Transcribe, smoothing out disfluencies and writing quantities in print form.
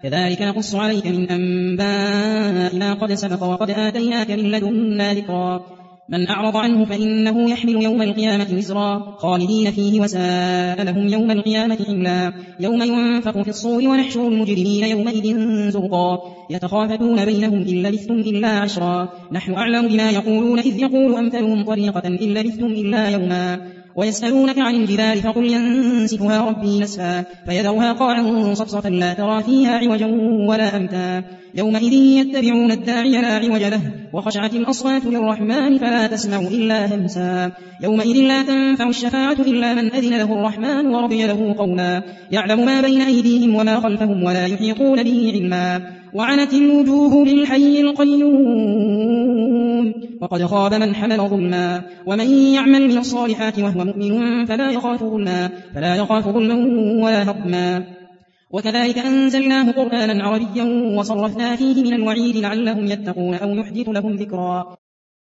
كذلك نقص عليك من أنباء ما قد سبق وقد آتيناك من لدنا ذكرا من أعرض عنه فإنه يحمل يوم القيامة وزرا خالدين فيه وساء لهم يوم القيامة حملا يوم ينفخ في الصور ونحشر المجرمين يومئذ زرقا يتخافتون بينهم إن لبثتم إلا عشرا نحن أعلم بما يقولون إذ يقول أمثلهم طريقة إن لبثتم إلا يوما ويسألونك عن الجبال فقل ينسفها ربي نسفا فيذرها قاعا صفصفا لا ترى فيها عوجا ولا أمتا يومئذ يتبعون الداعي لا عوج له وخشعت الأصوات للرحمن فلا تسمع إلا همسا يومئذ لا تنفع الشفاعة إلا من أذن له الرحمن ورضي له قولا يعلم ما بين أيديهم وما خلفهم ولا يحيطون به علما وعنت الوجوه للحي القيوم وقد خاب من حمل ظلما ومن يعمل من الصالحات وهو مؤمن فلا يخاف ظلما ولا هضما وكذلك أنزلناه قرآنا عربيا وصرفنا فيه من الوعيد لعلهم يتقون أو يحدث لهم ذكرا